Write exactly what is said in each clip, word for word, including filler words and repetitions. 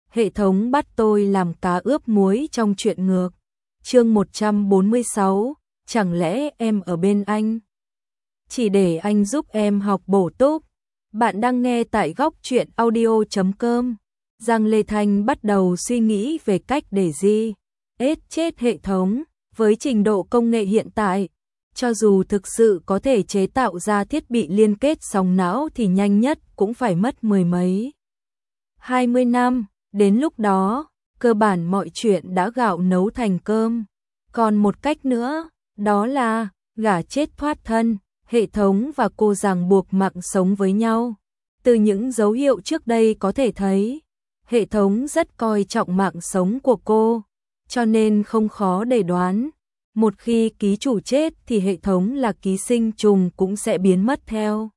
hệ thống bắt tôi làm cá ướp muối trong truyện ngược. Chương một trăm bốn mươi sáu, chẳng lẽ em ở bên anh? Chỉ để anh giúp em học bổ túc. Bạn đang nghe tại góc truyện audio chấm com. Giang Lê Thanh bắt đầu suy nghĩ về cách để gì ết chết hệ thống. Với trình độ công nghệ hiện tại, cho dù thực sự có thể chế tạo ra thiết bị liên kết sóng não thì nhanh nhất cũng phải mất mười mấy, hai mươi năm. Đến lúc đó, cơ bản mọi chuyện đã gạo nấu thành cơm. Còn một cách nữa, đó là gả chết thoát thân, hệ thống và cô ràng buộc mạng sống với nhau. Từ những dấu hiệu trước đây có thể thấy, hệ thống rất coi trọng mạng sống của cô, cho nên không khó để đoán. Một khi ký chủ chết thì hệ thống là ký sinh trùng cũng sẽ biến mất theo.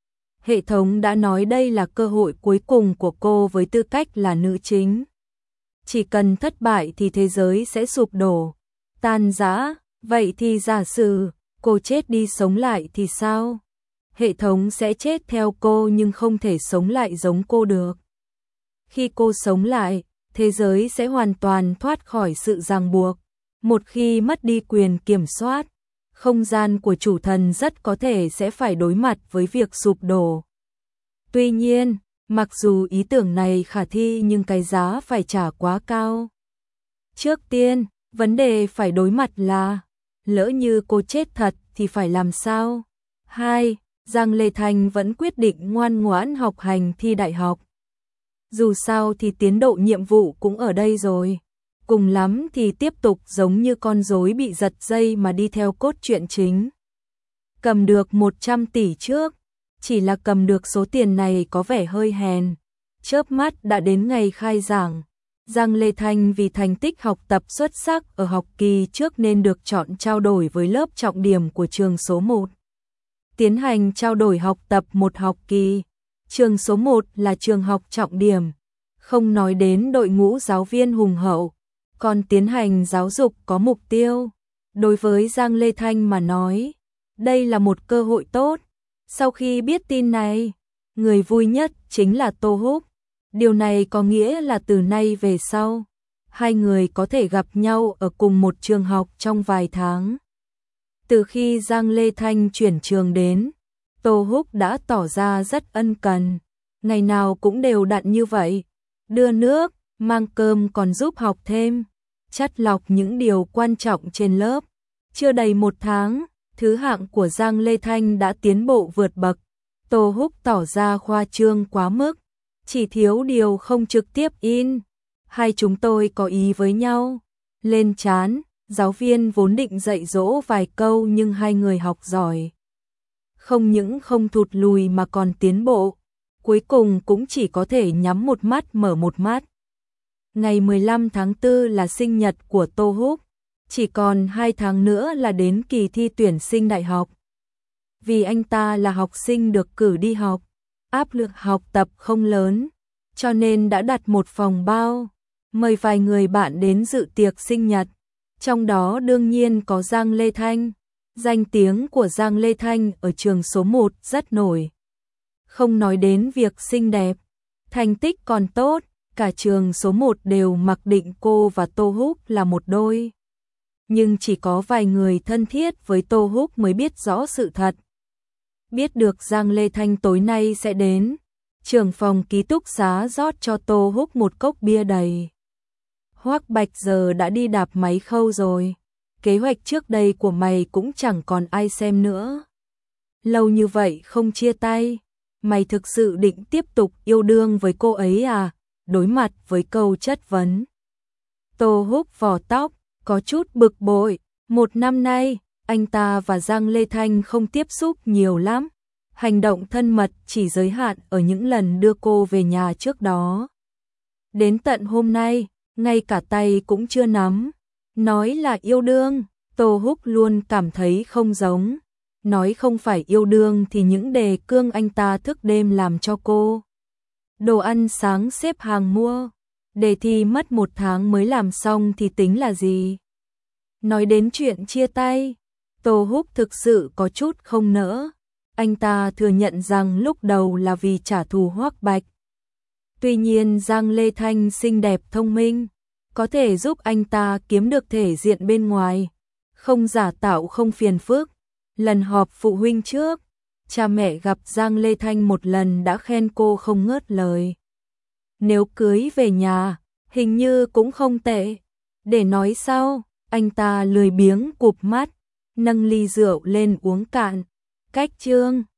Hệ thống đã nói đây là cơ hội cuối cùng của cô với tư cách là nữ chính. Chỉ cần thất bại thì thế giới sẽ sụp đổ, tan rã. Vậy thì giả sử cô chết đi sống lại thì sao? Hệ thống sẽ chết theo cô nhưng không thể sống lại giống cô được. Khi cô sống lại, thế giới sẽ hoàn toàn thoát khỏi sự ràng buộc. Một khi mất đi quyền kiểm soát, không gian của chủ thần rất có thể sẽ phải đối mặt với việc sụp đổ. Tuy nhiên, mặc dù ý tưởng này khả thi nhưng cái giá phải trả quá cao. Trước tiên, vấn đề phải đối mặt là, lỡ như cô chết thật thì phải làm sao? Hai, Giang Lê Thanh vẫn quyết định ngoan ngoãn học hành thi đại học. Dù sao thì tiến độ nhiệm vụ cũng ở đây rồi. Cùng lắm thì tiếp tục giống như con rối bị giật dây mà đi theo cốt truyện chính. Cầm được một trăm tỷ trước, chỉ là cầm được số tiền này có vẻ hơi hèn. Chớp mắt đã đến ngày khai giảng. Giang Lê Thanh vì thành tích học tập xuất sắc ở học kỳ trước nên được chọn trao đổi với lớp trọng điểm của trường số một. Tiến hành trao đổi học tập một học kỳ. Trường số một là trường học trọng điểm. Không nói đến đội ngũ giáo viên hùng hậu, còn tiến hành giáo dục có mục tiêu. Đối với Giang Lê Thanh mà nói, đây là một cơ hội tốt. Sau khi biết tin này, người vui nhất chính là Tô Húc. Điều này có nghĩa là từ nay về sau, hai người có thể gặp nhau ở cùng một trường học trong vài tháng. Từ khi Giang Lê Thanh chuyển trường đến, Tô Húc đã tỏ ra rất ân cần, ngày nào cũng đều đặn như vậy, đưa nước, mang cơm còn giúp học thêm, chắt lọc những điều quan trọng trên lớp. Chưa đầy một tháng, thứ hạng của Giang Lê Thanh đã tiến bộ vượt bậc. Tô Húc tỏ ra khoa trương quá mức, chỉ thiếu điều không trực tiếp in. Hai chúng tôi có ý với nhau. Lên chán, giáo viên vốn định dạy dỗ vài câu nhưng hai người học giỏi. Không những không thụt lùi mà còn tiến bộ. Cuối cùng cũng chỉ có thể nhắm một mắt mở một mắt. Ngày mười lăm tháng tư là sinh nhật của Tô Húc. Chỉ còn hai tháng nữa là đến kỳ thi tuyển sinh đại học. Vì anh ta là học sinh được cử đi học, áp lực học tập không lớn, cho nên đã đặt một phòng bao, mời vài người bạn đến dự tiệc sinh nhật. Trong đó đương nhiên có Giang Lê Thanh. Danh tiếng của Giang Lê Thanh ở trường số một rất nổi. Không nói đến việc xinh đẹp, thành tích còn tốt, cả trường số một đều mặc định cô và Tô Húc là một đôi. Nhưng chỉ có vài người thân thiết với Tô Húc mới biết rõ sự thật. Biết được Giang Lê Thanh tối nay sẽ đến, trưởng phòng ký túc xá rót cho Tô Húc một cốc bia đầy. Hoắc Bạch giờ đã đi đạp máy khâu rồi, kế hoạch trước đây của mày cũng chẳng còn ai xem nữa. Lâu như vậy không chia tay, mày thực sự định tiếp tục yêu đương với cô ấy à? Đối mặt với câu chất vấn, Tô Húc vò tóc, có chút bực bội. Một năm nay, anh ta và Giang Lê Thanh không tiếp xúc nhiều lắm. Hành động thân mật chỉ giới hạn ở những lần đưa cô về nhà trước đó. Đến tận hôm nay, ngay cả tay cũng chưa nắm. Nói là yêu đương, Tô Húc luôn cảm thấy không giống. Nói không phải yêu đương thì những đề cương anh ta thức đêm làm cho cô. Đồ ăn sáng xếp hàng mua, đề thi mất một tháng mới làm xong thì tính là gì? Nói đến chuyện chia tay, Tô Húc thực sự có chút không nỡ. Anh ta thừa nhận rằng lúc đầu là vì trả thù Hoắc Bạch. Tuy nhiên Giang Lê Thanh xinh đẹp thông minh, có thể giúp anh ta kiếm được thể diện bên ngoài, không giả tạo không phiền phức. Lần họp phụ huynh trước, cha mẹ gặp Giang Lê Thanh một lần đã khen cô không ngớt lời. Nếu cưới về nhà, hình như cũng không tệ. Để nói sau, anh ta lười biếng cụp mắt, nâng ly rượu lên uống cạn. Cách chương